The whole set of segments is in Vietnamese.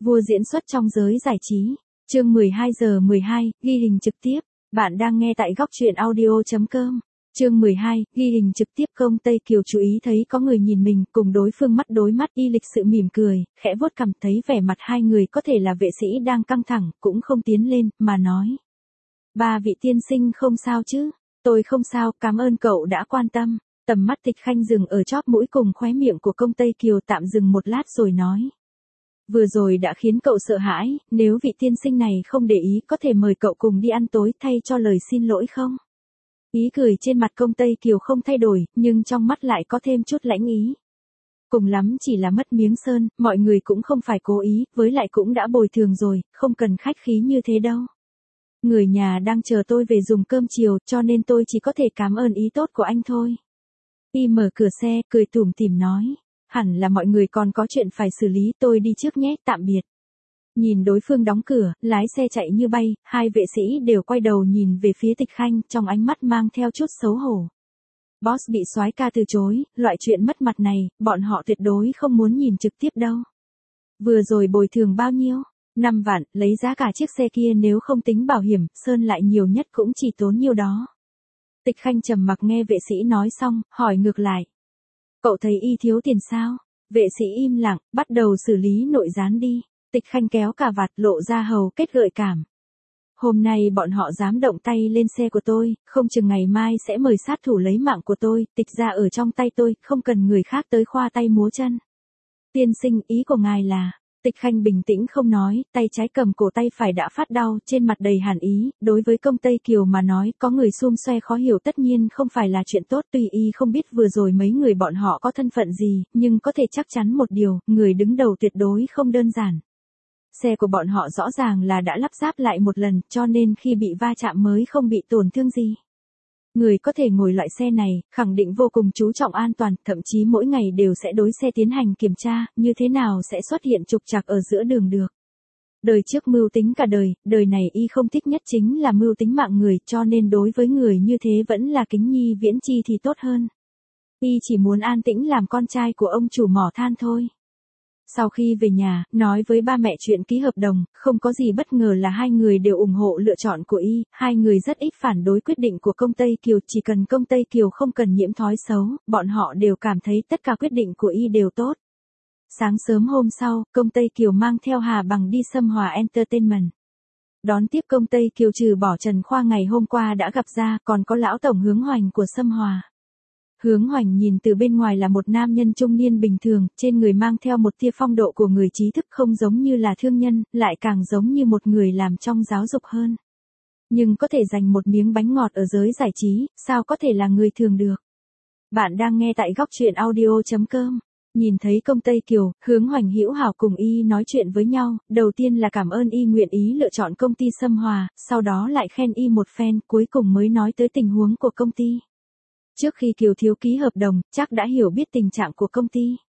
Vua diễn xuất trong giới giải trí. Chương 12:12, ghi hình trực tiếp. Bạn đang nghe tại góc truyện audio.com. Chương 12, ghi hình trực tiếp. Công Tây Kiều chú ý thấy có người nhìn mình, cùng đối phương mắt đối mắt, y lịch sự mỉm cười, khẽ vuốt cằm, thấy vẻ mặt hai người có thể là vệ sĩ đang căng thẳng, cũng không tiến lên, mà nói. Ba vị tiên sinh không sao chứ? Tôi không sao, cảm ơn cậu đã quan tâm. Tầm mắt Tịch Khanh dừng ở chóp mũi cùng khóe miệng của Công Tây Kiều, tạm dừng một lát rồi nói. Vừa rồi đã khiến cậu sợ hãi, nếu vị tiên sinh này không để ý có thể mời cậu cùng đi ăn tối thay cho lời xin lỗi không? Ý cười trên mặt Công Tây Kiều không thay đổi, nhưng trong mắt lại có thêm chút lãnh ý. Cùng lắm chỉ là mất miếng sơn, mọi người cũng không phải cố ý, với lại cũng đã bồi thường rồi, không cần khách khí như thế đâu. Người nhà đang chờ tôi về dùng cơm chiều, cho nên tôi chỉ có thể cảm ơn ý tốt của anh thôi. Y mở cửa xe, cười tủm tỉm nói. Hẳn là mọi người còn có chuyện phải xử lý, tôi đi trước nhé, tạm biệt. Nhìn đối phương đóng cửa, lái xe chạy như bay, hai vệ sĩ đều quay đầu nhìn về phía Tịch Khanh, trong ánh mắt mang theo chút xấu hổ. Boss bị soái ca từ chối, loại chuyện mất mặt này, bọn họ tuyệt đối không muốn nhìn trực tiếp đâu. Vừa rồi bồi thường bao nhiêu? 5 vạn, lấy giá cả chiếc xe kia nếu không tính bảo hiểm, sơn lại nhiều nhất cũng chỉ tốn nhiêu đó. Tịch Khanh trầm mặc nghe vệ sĩ nói xong, hỏi ngược lại. Cậu thấy y thiếu tiền sao? Vệ sĩ im lặng, bắt đầu xử lý nội gián đi. Tịch Khanh kéo cà vạt lộ ra hầu kết gợi cảm. Hôm nay bọn họ dám động tay lên xe của tôi, không chừng ngày mai sẽ mời sát thủ lấy mạng của tôi, Tịch ra ở trong tay tôi, không cần người khác tới khoa tay múa chân. Tiên sinh, ý của ngài là... Tịch Khanh bình tĩnh không nói, tay trái cầm cổ tay phải đã phát đau, trên mặt đầy hàn ý, đối với Công Tây Kiều mà nói, có người xum xoe khó hiểu tất nhiên không phải là chuyện tốt, tuy y không biết vừa rồi mấy người bọn họ có thân phận gì, nhưng có thể chắc chắn một điều, người đứng đầu tuyệt đối không đơn giản. Xe của bọn họ rõ ràng là đã lắp ráp lại một lần, cho nên khi bị va chạm mới không bị tổn thương gì. Người có thể ngồi loại xe này, khẳng định vô cùng chú trọng an toàn, thậm chí mỗi ngày đều sẽ đối xe tiến hành kiểm tra, như thế nào sẽ xuất hiện trục trặc ở giữa đường được. Đời trước mưu tính cả đời này y không thích nhất chính là mưu tính mạng người, cho nên đối với người như thế vẫn là kính nhi viễn chi thì tốt hơn. Y chỉ muốn an tĩnh làm con trai của ông chủ mỏ than thôi. Sau khi về nhà, nói với ba mẹ chuyện ký hợp đồng, không có gì bất ngờ là hai người đều ủng hộ lựa chọn của y, hai người rất ít phản đối quyết định của Công Tây Kiều, chỉ cần Công Tây Kiều không cần nhiễm thói xấu, bọn họ đều cảm thấy tất cả quyết định của y đều tốt. Sáng sớm hôm sau, Công Tây Kiều mang theo Hà Bằng đi Sâm Hòa Entertainment. Đón tiếp Công Tây Kiều trừ bỏ Trần Khoa ngày hôm qua đã gặp ra, còn có lão tổng Hướng Hoành của Sâm Hòa. Hướng Hoành nhìn từ bên ngoài là một nam nhân trung niên bình thường, trên người mang theo một tia phong độ của người trí thức, không giống như là thương nhân, lại càng giống như một người làm trong giáo dục hơn. Nhưng có thể giành một miếng bánh ngọt ở giới giải trí, sao có thể là người thường được. Bạn đang nghe tại góc truyện audio.com. Nhìn thấy Công Tây Kiều, Hướng Hoành hữu hảo cùng y nói chuyện với nhau, đầu tiên là cảm ơn y nguyện ý lựa chọn công ty Sâm Hòa, sau đó lại khen y một phen, cuối cùng mới nói tới tình huống của công ty. Trước khi Kiều thiếu ký hợp đồng, chắc đã hiểu biết tình trạng của công ty.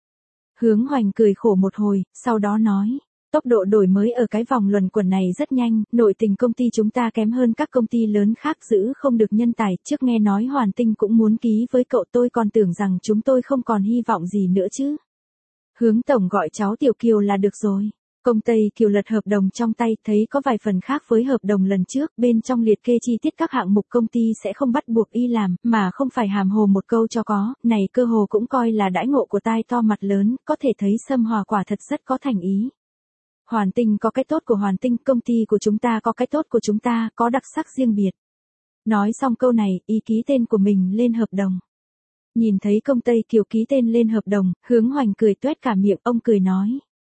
Hướng Hoành cười khổ một hồi, sau đó nói, tốc độ đổi mới ở cái vòng luẩn quẩn này rất nhanh, nội tình công ty chúng ta kém hơn các công ty lớn khác, giữ không được nhân tài, trước nghe nói Hoàn Tinh cũng muốn ký với cậu, tôi còn tưởng rằng chúng tôi không còn hy vọng gì nữa chứ. Hướng tổng gọi cháu Tiểu Kiều là được rồi. Công Tây Kiều lật hợp đồng trong tay, thấy có vài phần khác với hợp đồng lần trước, bên trong liệt kê chi tiết các hạng mục công ty sẽ không bắt buộc y làm, mà không phải hàm hồ một câu cho có, này cơ hồ cũng coi là đãi ngộ của tai to mặt lớn, có thể thấy Sâm Hòa quả thật rất có thành ý. Hoàn Tinh có cái tốt của Hoàn Tinh, công ty của chúng ta có cái tốt của chúng ta, có đặc sắc riêng biệt. Nói xong câu này, y ký tên của mình lên hợp đồng. Nhìn thấy Công Tây Kiều ký tên lên hợp đồng, Hướng Hoành cười tuét cả miệng, ông cười nói.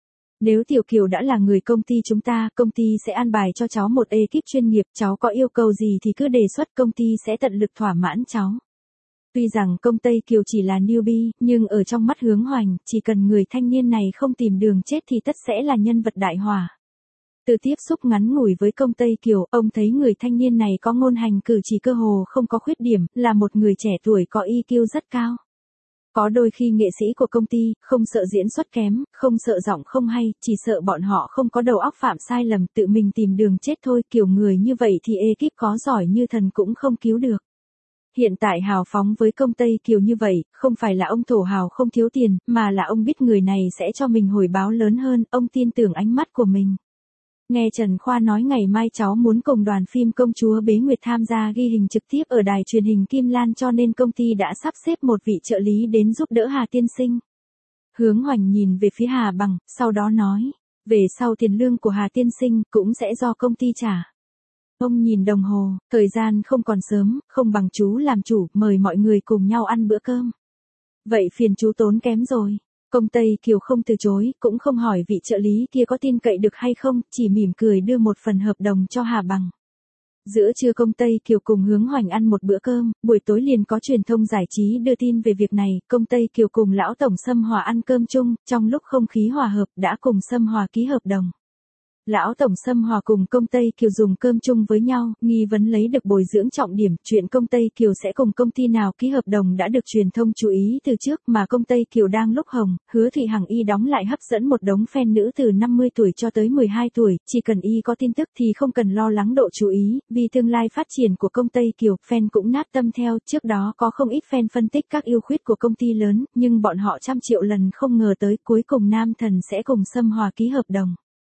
Nếu Tiểu Kiều đã là người công ty chúng ta, công ty sẽ an bài cho cháu một ekip chuyên nghiệp, cháu có yêu cầu gì thì cứ đề xuất, công ty sẽ tận lực thỏa mãn cháu. Tuy rằng Công Tây Kiều chỉ là newbie, nhưng ở trong mắt Hướng Hoành, chỉ cần người thanh niên này không tìm đường chết thì tất sẽ là nhân vật đại hỏa. Từ tiếp xúc ngắn ngủi với Công Tây Kiều, ông thấy người thanh niên này có ngôn hành cử chỉ cơ hồ không có khuyết điểm, là một người trẻ tuổi có EQ rất cao. Có đôi khi nghệ sĩ của công ty, không sợ diễn xuất kém, không sợ giọng không hay, chỉ sợ bọn họ không có đầu óc phạm sai lầm, tự mình tìm đường chết thôi, kiểu người như vậy thì ekip có giỏi như thần cũng không cứu được. Hiện tại hào phóng với công Tây Kiều như vậy, không phải là ông thổ hào không thiếu tiền, mà là ông biết người này sẽ cho mình hồi báo lớn hơn, ông tin tưởng ánh mắt của mình. Nghe Trần Khoa nói ngày mai cháu muốn cùng đoàn phim Công chúa Bế Nguyệt tham gia ghi hình trực tiếp ở đài truyền hình Kim Lan cho nên công ty đã sắp xếp một vị trợ lý đến giúp đỡ Hà tiên sinh. Hướng Hoành nhìn về phía Hà Bằng, sau đó nói, về sau tiền lương của Hà tiên sinh cũng sẽ do công ty trả. Ông nhìn đồng hồ, thời gian không còn sớm, không bằng chú làm chủ, mời mọi người cùng nhau ăn bữa cơm. Vậy phiền chú tốn kém rồi. Công Tây Kiều không từ chối, cũng không hỏi vị trợ lý kia có tin cậy được hay không, chỉ mỉm cười đưa một phần hợp đồng cho Hà Bằng. Giữa trưa công Tây Kiều cùng Hướng Hoành ăn một bữa cơm, buổi tối liền có truyền thông giải trí đưa tin về việc này, công Tây Kiều cùng lão tổng Sâm Hòa ăn cơm chung, trong lúc không khí hòa hợp đã cùng Sâm Hòa ký hợp đồng. Lão tổng Sâm Hòa cùng công Tây Kiều dùng cơm chung với nhau, nghi vấn lấy được bồi dưỡng trọng điểm, chuyện công Tây Kiều sẽ cùng công ty nào ký hợp đồng đã được truyền thông chú ý từ trước mà công Tây Kiều đang lúc hồng, Hứa Thị Hằng y đóng lại hấp dẫn một đống fan nữ từ 50 tuổi cho tới 12 tuổi, chỉ cần y có tin tức thì không cần lo lắng độ chú ý, vì tương lai phát triển của công Tây Kiều, fan cũng nát tâm theo, trước đó có không ít fan phân tích các ưu khuyết của công ty lớn, nhưng bọn họ trăm triệu lần không ngờ tới cuối cùng Nam Thần sẽ cùng Sâm Hòa ký hợp đồng.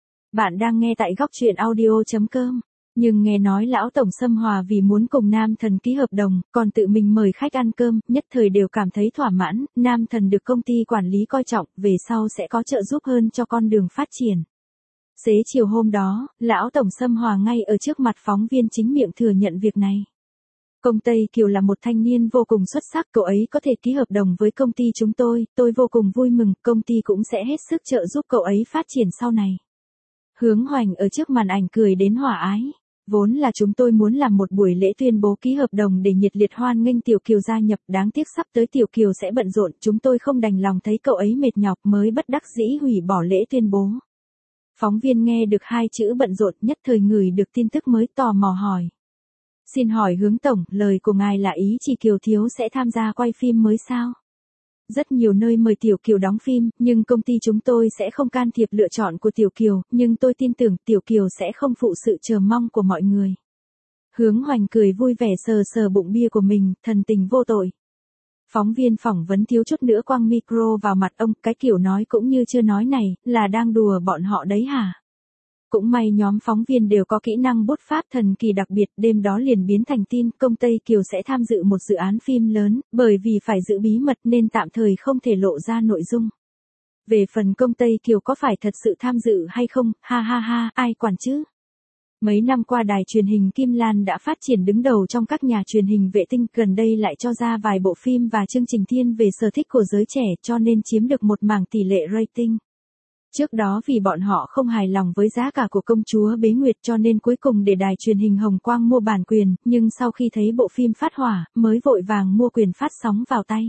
Bạn đang nghe tại góc truyện audio.com. Nhưng nghe nói lão tổng Sâm Hòa vì muốn cùng Nam Thần ký hợp đồng, còn tự mình mời khách ăn cơm, nhất thời đều cảm thấy thỏa mãn, Nam Thần được công ty quản lý coi trọng, về sau sẽ có trợ giúp hơn cho con đường phát triển. Xế chiều hôm đó, lão tổng Sâm Hòa ngay ở trước mặt phóng viên chính miệng thừa nhận việc này. Công Tây Kiều là một thanh niên vô cùng xuất sắc, cậu ấy có thể ký hợp đồng với công ty chúng tôi vô cùng vui mừng, công ty cũng sẽ hết sức trợ giúp cậu ấy phát triển sau này. Hướng Hoành ở trước màn ảnh cười đến hòa ái. Vốn là chúng tôi muốn làm một buổi lễ tuyên bố ký hợp đồng để nhiệt liệt hoan nghênh Tiểu Kiều gia nhập, đáng tiếc sắp tới Tiểu Kiều sẽ bận rộn, chúng tôi không đành lòng thấy cậu ấy mệt nhọc mới bất đắc dĩ hủy bỏ lễ tuyên bố. Phóng viên nghe được hai chữ bận rộn nhất thời ngửi được tin tức mới tò mò hỏi. Xin hỏi Hướng Tổng, lời của ngài là ý chỉ Kiều Thiếu sẽ tham gia quay phim mới sao? Rất nhiều nơi mời Tiểu Kiều đóng phim, nhưng công ty chúng tôi sẽ không can thiệp lựa chọn của Tiểu Kiều, nhưng tôi tin tưởng Tiểu Kiều sẽ không phụ sự chờ mong của mọi người. Hướng Hoành cười vui vẻ sờ sờ bụng bia của mình, thần tình vô tội. Phóng viên phỏng vấn thiếu chút nữa quăng micro vào mặt ông, cái kiểu nói cũng như chưa nói này, là đang đùa bọn họ đấy hả? Cũng may nhóm phóng viên đều có kỹ năng bút pháp thần kỳ đặc biệt, đêm đó liền biến thành tin, công Tây Kiều sẽ tham dự một dự án phim lớn, bởi vì phải giữ bí mật nên tạm thời không thể lộ ra nội dung. Về phần công Tây Kiều có phải thật sự tham dự hay không, ha ha ha, ai quản chứ? Mấy năm qua đài truyền hình Kim Lan đã phát triển đứng đầu trong các nhà truyền hình vệ tinh, gần đây lại cho ra vài bộ phim và chương trình thiên về sở thích của giới trẻ cho nên chiếm được một mảng tỷ lệ rating. Trước đó vì bọn họ không hài lòng với giá cả của công chúa Bế Nguyệt cho nên cuối cùng để đài truyền hình Hồng Quang mua bản quyền, nhưng sau khi thấy bộ phim phát hỏa, mới vội vàng mua quyền phát sóng vào tay.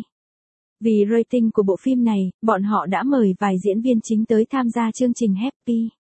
Vì rating của bộ phim này, bọn họ đã mời vài diễn viên chính tới tham gia chương trình Happy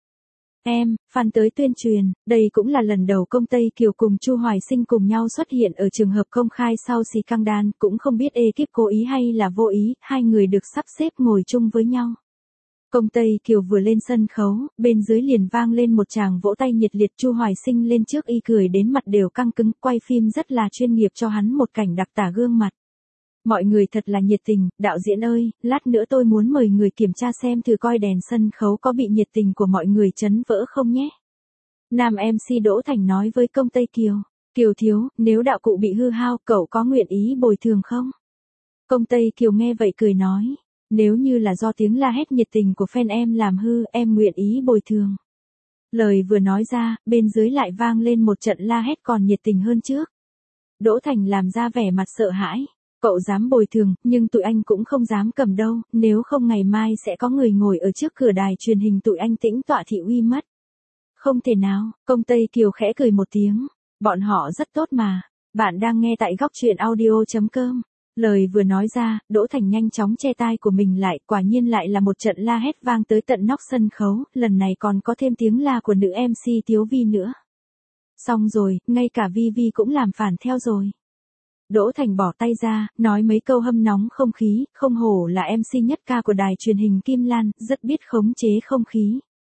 Fan tới tuyên truyền, đây cũng là lần đầu công Tây Kiều cùng Chu Hoài Sinh cùng nhau xuất hiện ở trường hợp công khai sau scandal, cũng không biết ekip cố ý hay là vô ý, hai người được sắp xếp ngồi chung với nhau. Công Tây Kiều vừa lên sân khấu, bên dưới liền vang lên một tràng vỗ tay nhiệt liệt, Chu Hoài Sinh lên trước y cười đến mặt đều căng cứng, quay phim rất là chuyên nghiệp cho hắn một cảnh đặc tả gương mặt. Mọi người thật là nhiệt tình, đạo diễn ơi, lát nữa tôi muốn mời người kiểm tra xem thử coi đèn sân khấu có bị nhiệt tình của mọi người chấn vỡ không nhé. Nam MC Đỗ Thành nói với công Tây Kiều, Kiều Thiếu, nếu đạo cụ bị hư hao, cậu có nguyện ý bồi thường không? Công Tây Kiều nghe vậy cười nói. Nếu như là do tiếng la hét nhiệt tình của fan em làm hư, em nguyện ý bồi thường. Lời vừa nói ra, bên dưới lại vang lên một trận la hét còn nhiệt tình hơn trước. Đỗ Thành làm ra vẻ mặt sợ hãi. Cậu dám bồi thường, nhưng tụi anh cũng không dám cầm đâu, nếu không ngày mai sẽ có người ngồi ở trước cửa đài truyền hình tụi anh tĩnh tọa thị uy mất. Không thể nào, công Tây Kiều khẽ cười một tiếng. Bọn họ rất tốt mà. Bạn đang nghe tại góc truyện audio.com. Lời vừa nói ra, Đỗ Thành nhanh chóng che tai của mình lại, quả nhiên lại là một trận la hét vang tới tận nóc sân khấu, lần này còn có thêm tiếng la của nữ MC Tiếu Vi nữa. Xong rồi, ngay cả Vi Vi cũng làm phản theo rồi. Đỗ Thành bỏ tay ra, nói mấy câu hâm nóng không khí, không hổ là MC nhất ca của đài truyền hình Kim Lan, rất biết khống chế không khí.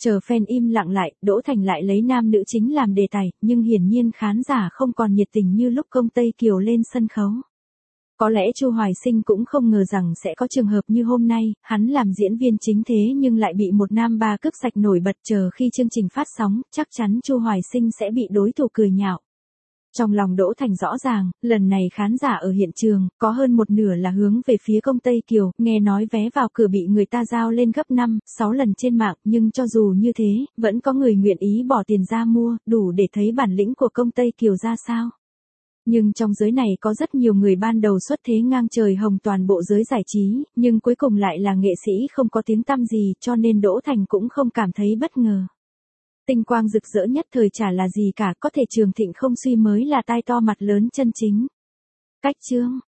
Chờ fan im lặng lại, Đỗ Thành lại lấy nam nữ chính làm đề tài, nhưng hiển nhiên khán giả không còn nhiệt tình như lúc Công Tây Kiều lên sân khấu. Có lẽ Chu Hoài Sinh cũng không ngờ rằng sẽ có trường hợp như hôm nay, hắn làm diễn viên chính thế nhưng lại bị một nam ba cướp sạch nổi bật, chờ khi chương trình phát sóng, chắc chắn Chu Hoài Sinh sẽ bị đối thủ cười nhạo. Trong lòng Đỗ Thành rõ ràng, lần này khán giả ở hiện trường, có hơn một nửa là hướng về phía Công Tây Kiều, nghe nói vé vào cửa bị người ta giao lên gấp 5, 6 lần trên mạng, nhưng cho dù như thế, vẫn có người nguyện ý bỏ tiền ra mua, đủ để thấy bản lĩnh của Công Tây Kiều ra sao. Nhưng trong giới này có rất nhiều người ban đầu xuất thế ngang trời hồng toàn bộ giới giải trí, nhưng cuối cùng lại là nghệ sĩ không có tiếng tăm gì, cho nên Đỗ Thành cũng không cảm thấy bất ngờ. Tinh quang rực rỡ nhất thời chả là gì cả, có thể trường thịnh không suy mới là tai to mặt lớn chân chính. Cách chương